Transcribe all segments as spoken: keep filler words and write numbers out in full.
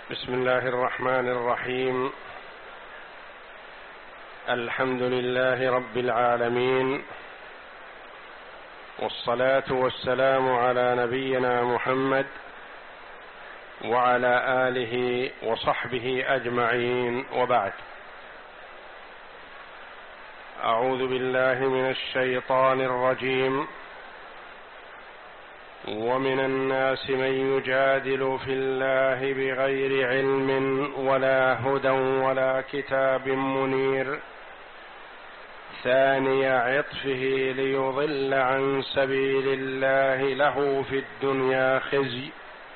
بسم الله الرحمن الرحيم. الحمد لله رب العالمين، والصلاة والسلام على نبينا محمد وعلى آله وصحبه أجمعين، وبعد. أعوذ بالله من الشيطان الرجيم. ومن الناس من يجادل في الله بغير علم ولا هدى ولا كتاب منير ثاني عطفه ليضل عن سبيل الله له في الدنيا خزي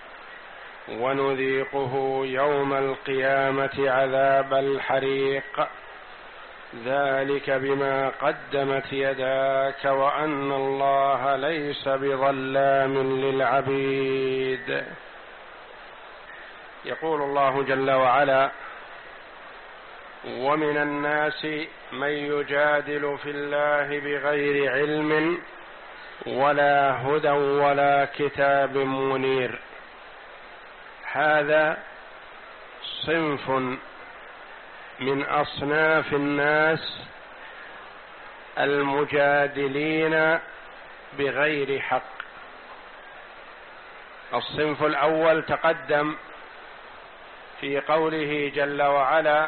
ونذيقه يوم القيامة عذاب الحريق ذلك بما قدمت يداك وأن الله ليس بظلام للعبيد. يقول الله جل وعلا: ومن الناس من يجادل في الله بغير علم ولا هدى ولا كتاب منير. هذا صنف من أصناف الناس المجادلين بغير حق. الصنف الأول تقدم في قوله جل وعلا: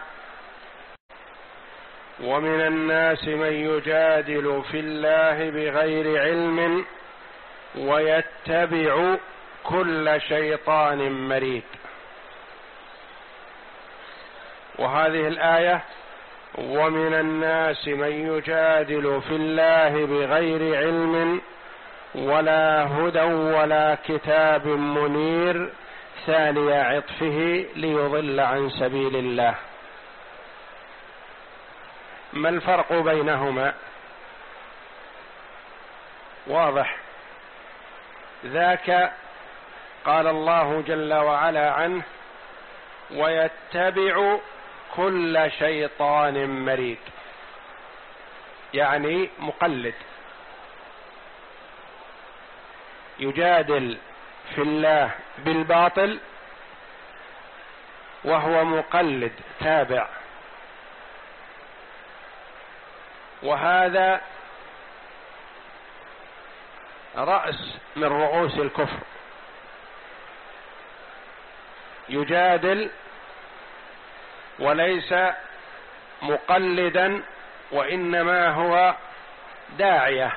ومن الناس من يجادل في الله بغير علم ويتبع كل شيطان مريد. وهذه الآية: ومن الناس من يجادل في الله بغير علم ولا هدى ولا كتاب منير ثاني عطفه ليضل عن سبيل الله. ما الفرق بينهما؟ واضح. ذاك قال الله جل وعلا عنه: ويتبع كل شيطان مريد، يعني مقلد، يجادل في الله بالباطل وهو مقلد تابع. وهذا رأس من رؤوس الكفر، يجادل وليس مقلدا وإنما هو داعية.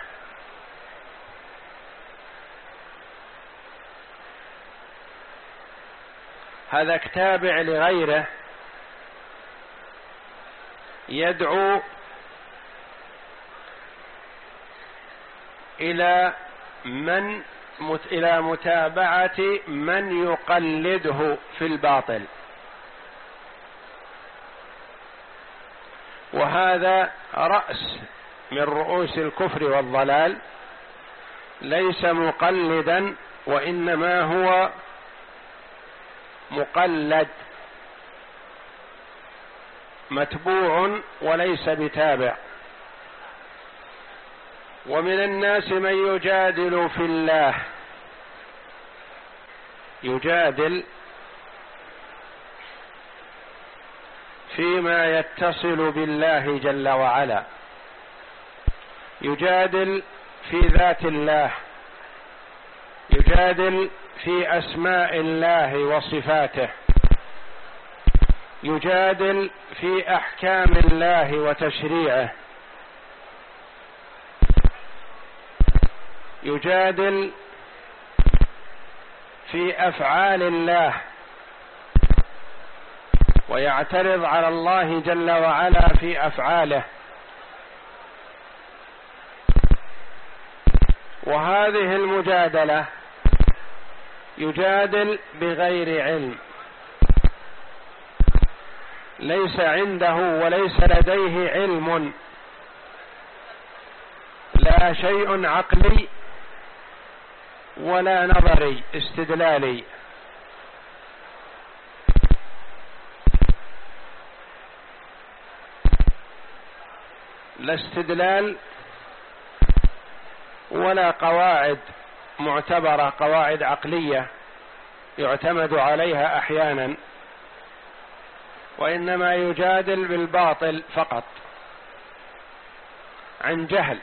هذا تابع لغيره، يدعو إلى من إلى متابعة من يقلده في الباطل. وهذا رأس من رؤوس الكفر والضلال، ليس مقلدا وإنما هو مقلد، متبوع وليس بتابع. ومن الناس من يجادل في الله، يجادل فيما يتصل بالله جل وعلا، يجادل في ذات الله، يجادل في أسماء الله وصفاته، يجادل في أحكام الله وتشريعه، يجادل في أفعال الله، ويعترض على الله جل وعلا في أفعاله. وهذه المجادلة يجادل بغير علم، ليس عنده وليس لديه علم، لا شيء عقلي ولا نظري استدلالي، لا استدلال ولا قواعد معتبرة، قواعد عقلية يعتمد عليها أحيانا وإنما يجادل بالباطل فقط عن جهل.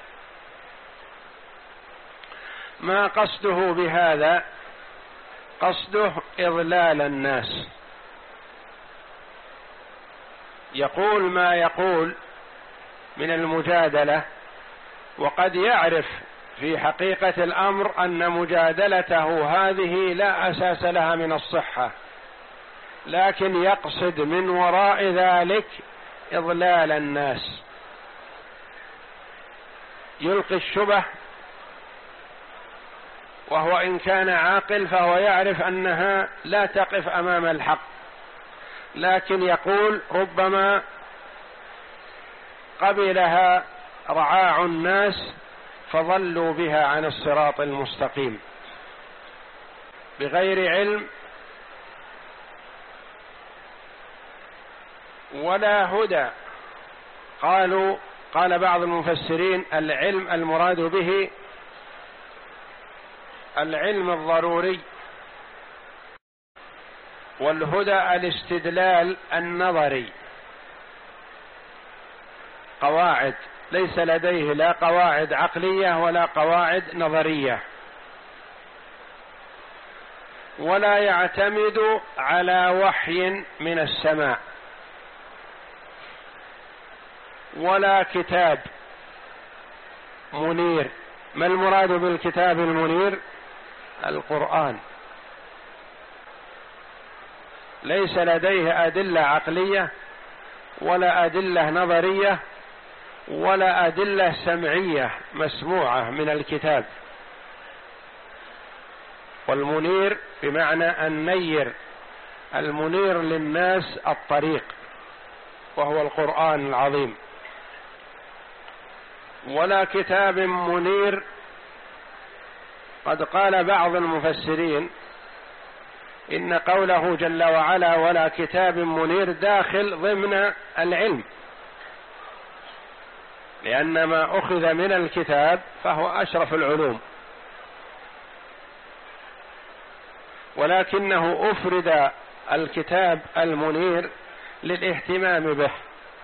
ما قصده بهذا؟ قصده إضلال الناس، يقول ما يقول من المجادلة وقد يعرف في حقيقة الأمر أن مجادلته هذه لا أساس لها من الصحة، لكن يقصد من وراء ذلك إضلال الناس، يلقي الشبه، وهو إن كان عاقل فهو يعرف أنها لا تقف أمام الحق، لكن يقول ربما قبلها رعاع الناس فضلوا بها عن الصراط المستقيم بغير علم ولا هدى. قالوا قال بعض المفسرين العلم المراد به العلم الضروري، والهدى الاستدلال النظري، قواعد ليس لديه لا قواعد عقلية ولا قواعد نظرية، ولا يعتمد على وحي من السماء ولا كتاب منير. ما المراد بالكتاب المنير؟ القرآن. ليس لديه أدلة عقلية ولا أدلة نظرية ولا أدلة سمعية مسموعة من الكتاب. والمنير بمعنى النير، المنير للناس الطريق، وهو القرآن العظيم. ولا كتاب منير، قد قال بعض المفسرين إن قوله جل وعلا ولا كتاب منير داخل ضمن العلم، لأن ما أخذ من الكتاب فهو أشرف العلوم، ولكنه أفرد الكتاب المنير للاهتمام به،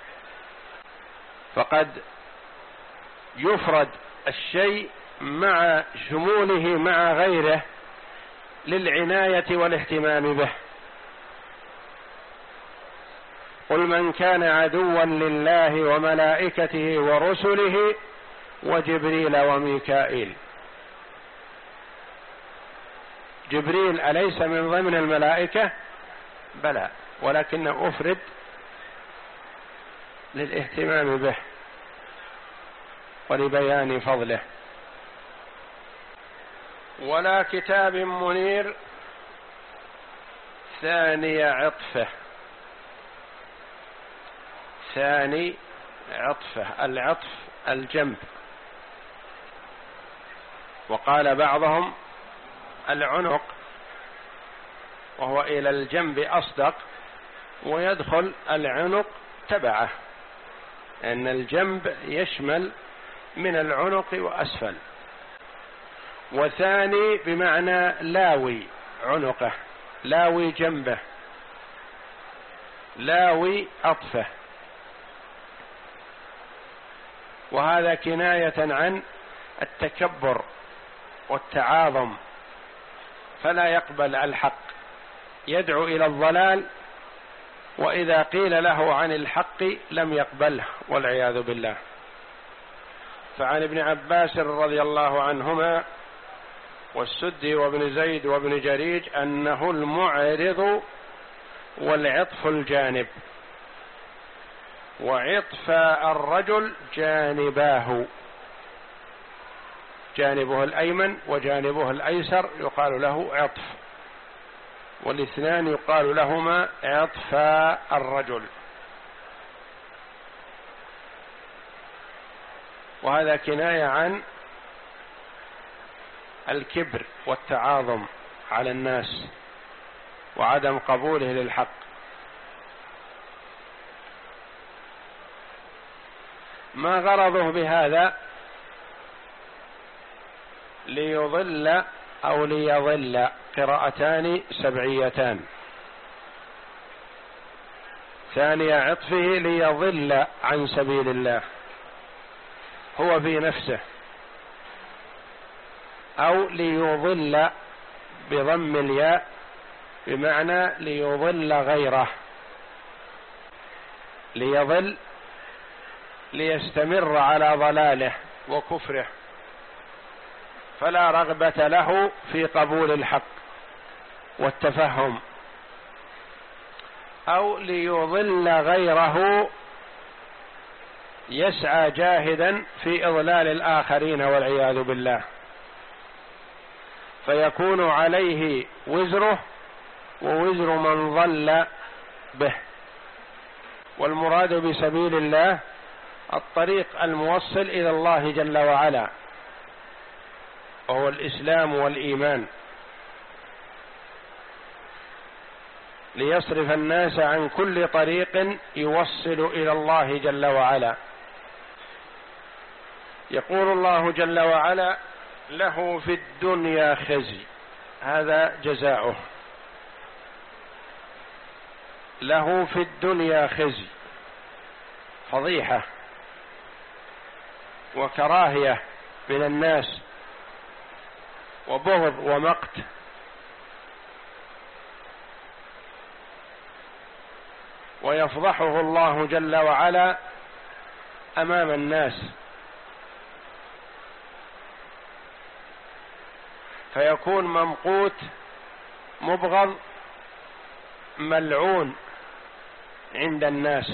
فقد يفرد الشيء مع شموله مع غيره للعناية والاهتمام به. قل من كان عدوا لله وملائكته ورسله وجبريل وميكائيل. جبريل أليس من ضمن الملائكة؟ بلى، ولكنه أفرد للاهتمام به ولبيان فضله. ولا كتاب منير ثاني عطفه، ثاني عطفه، العطف الجنب، وقال بعضهم العنق، وهو إلى الجنب أصدق، ويدخل العنق تبعه، لأن الجنب يشمل من العنق وأسفل. وثاني بمعنى لاوي عنقه، لاوي جنبه، لاوي عطفه، وهذا كناية عن التكبر والتعاظم، فلا يقبل الحق، يدعو إلى الضلال، وإذا قيل له عن الحق لم يقبله والعياذ بالله. فعن ابن عباس رضي الله عنهما والسدي وابن زيد وابن جريج أنه المعرض والعطف الجانب، وعطف الرجل جانباه، جانبه الأيمن وجانبه الأيسر يقال له عطف، والاثنان يقال لهما عطفا الرجل. وهذا كناية عن الكبر والتعاظم على الناس وعدم قبوله للحق. ما غرضه بهذا؟ ليضل أو ليضل، قراءتان سبعيتان. ثاني عطفه ليضل عن سبيل الله هو في نفسه، أو ليضل بضم الياء بمعنى ليضل غيره، ليضل ليستمر على ضلاله وكفره فلا رغبة له في قبول الحق والتفهم، أو ليضل غيره يسعى جاهدا في إضلال الآخرين والعياذ بالله، فيكون عليه وزره ووزر من ضل به. والمراد بسبيل الله الطريق الموصل إلى الله جل وعلا، وهو الإسلام والإيمان، ليصرف الناس عن كل طريق يوصل إلى الله جل وعلا. يقول الله جل وعلا: له في الدنيا خزي، هذا جزاؤه، له في الدنيا خزي، فضيحة وكراهية من الناس وبغض ومقت، ويفضحه الله جل وعلا أمام الناس، فيكون ممقوت مبغض ملعون عند الناس،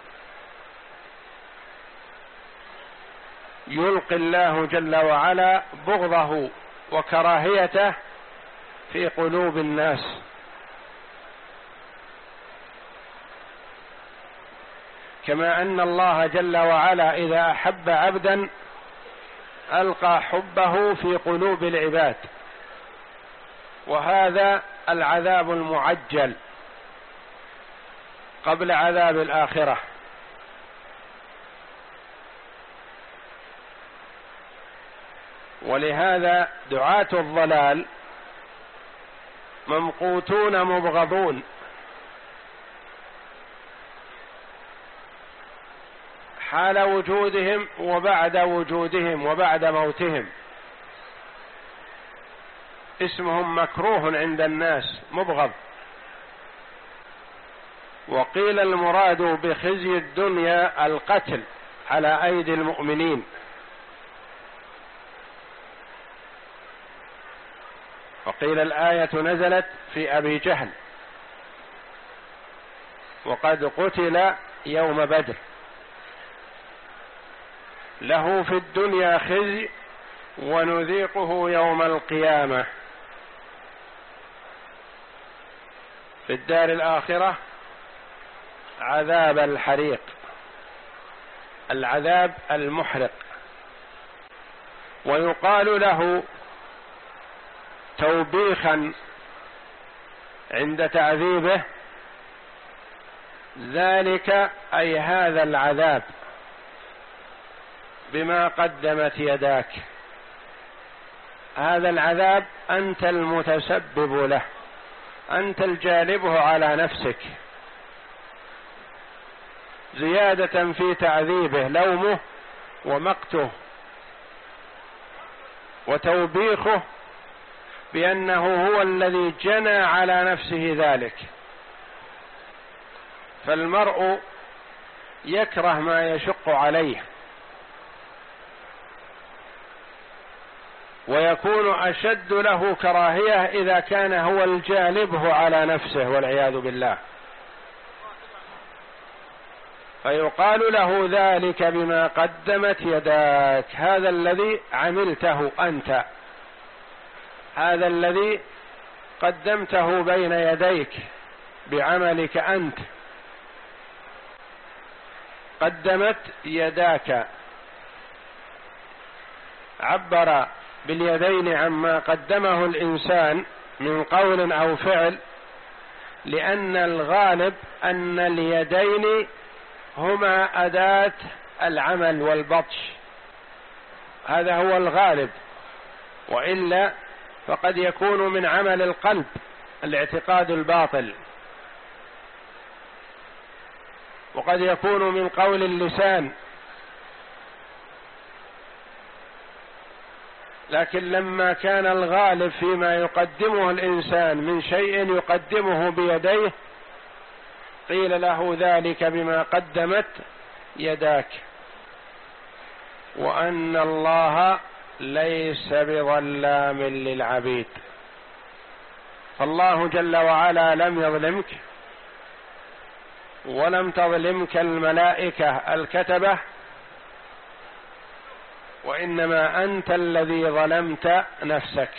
يلقي الله جل وعلا بغضه وكراهيته في قلوب الناس. كما أن الله جل وعلا إذا أحب عبدا ألقى حبه في قلوب العباد، وهذا العذاب المعجل قبل عذاب الآخرة. ولهذا دعاة الضلال ممقوتون مبغضون حال وجودهم وبعد وجودهم وبعد موتهم، اسمهم مكروه عند الناس مبغض. وقيل المراد بخزي الدنيا القتل على أيدي المؤمنين، وقيل الآية نزلت في أبي جهل وقد قتل يوم بدر. له في الدنيا خزي ونذيقه يوم القيامة، في الدار الآخرة عذاب الحريق، العذاب المحرق. ويقال له توبيخا عند تعذيبه: ذلك أي هذا العذاب بما قدمت يداك، هذا العذاب أنت المتسبب له، أنت الجالبه على نفسك، زيادة في تعذيبه لومه ومقته وتوبيخه بأنه هو الذي جنى على نفسه ذلك. فالمرء يكره ما يشق عليه، ويكون أشد له كراهية إذا كان هو الجالبه على نفسه والعياذ بالله. فيقال له: ذلك بما قدمت يداك، هذا الذي عملته أنت، هذا الذي قدمته بين يديك بعملك أنت. قدمت يداك، عبر باليدين عما قدمه الإنسان من قول أو فعل، لأن الغالب أن اليدين هما أداة العمل والبطش، هذا هو الغالب، وإلا فقد يكون من عمل القلب الاعتقاد الباطل. وقد يكون من قول اللسان، لكن لما كان الغالب فيما يقدمه الإنسان من شيء يقدمه بيديه قيل له ذلك بما قدمت يداك، وأن الله ليس بظلام للعبيد. فالله جل وعلا لم يظلمك ولم تظلمك الملائكة الكتبة، وإنما أنت الذي ظلمت نفسك.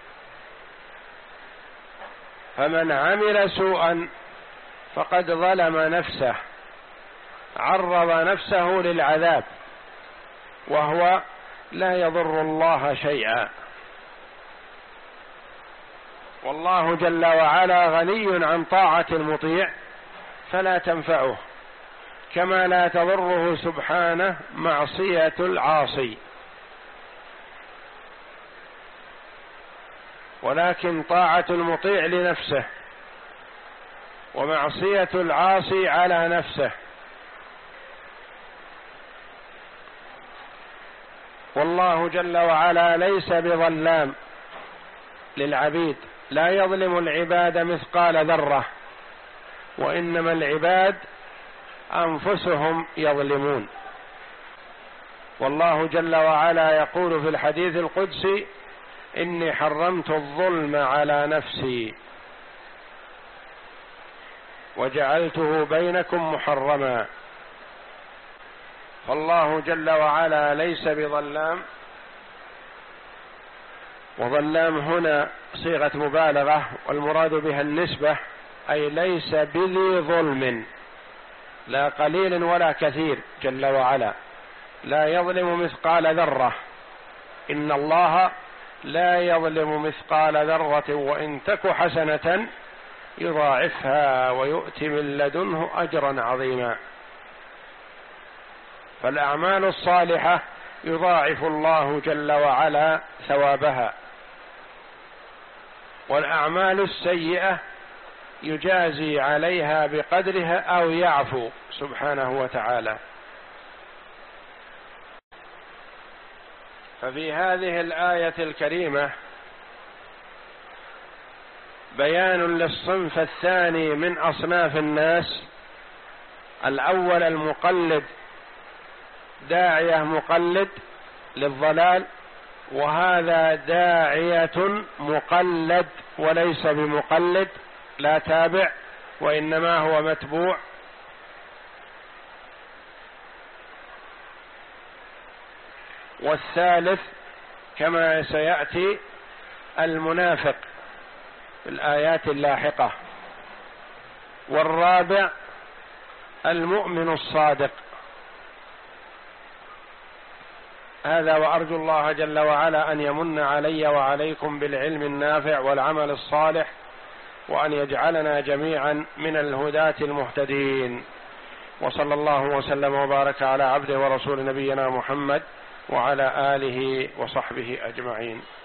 فمن عمل سوءا فقد ظلم نفسه، عرض نفسه للعذاب وهو لا يضر الله شيئا. والله جل وعلا غني عن طاعة المطيع فلا تنفعه، كما لا تضره سبحانه معصية العاصي. ولكن طاعة المطيع لنفسه ومعصية العاصي على نفسه. والله جل وعلا ليس بظلام للعبيد، لا يظلم العباد مثقال ذرة، وإنما العباد أنفسهم يظلمون. والله جل وعلا يقول في الحديث القدسي: إني حرمت الظلم على نفسي وجعلته بينكم محرما. فالله جل وعلا ليس بظلام، وظلام هنا صيغة مبالغة، والمراد بها النسبة، أي ليس بذي ظلم، لا قليل ولا كثير جل وعلا، لا يظلم مثقال ذرة. إن الله لا يظلم مثقال ذرة وإن تك حسنة يضاعفها ويؤتي من لدنه أجرا عظيما. فالأعمال الصالحة يضاعف الله جل وعلا ثوابها، والأعمال السيئة يجازي عليها بقدرها أو يعفو سبحانه وتعالى. ففي هذه الآية الكريمة بيان للصنف الثاني من أصناف الناس. الأول المقلد، داعية مقلد للضلال، وهذا داعية مقلد وليس بمقلد، لا تابع وإنما هو متبوع. والثالث كما سيأتي المنافق في الآيات اللاحقة. والرابع المؤمن الصادق. هذا، وأرجو الله جل وعلا أن يمن علي وعليكم بالعلم النافع والعمل الصالح، وأن يجعلنا جميعا من الهداة المهتدين. وصلى الله وسلم وبارك على عبده ورسول نبينا محمد وعلى آله وصحبه أجمعين.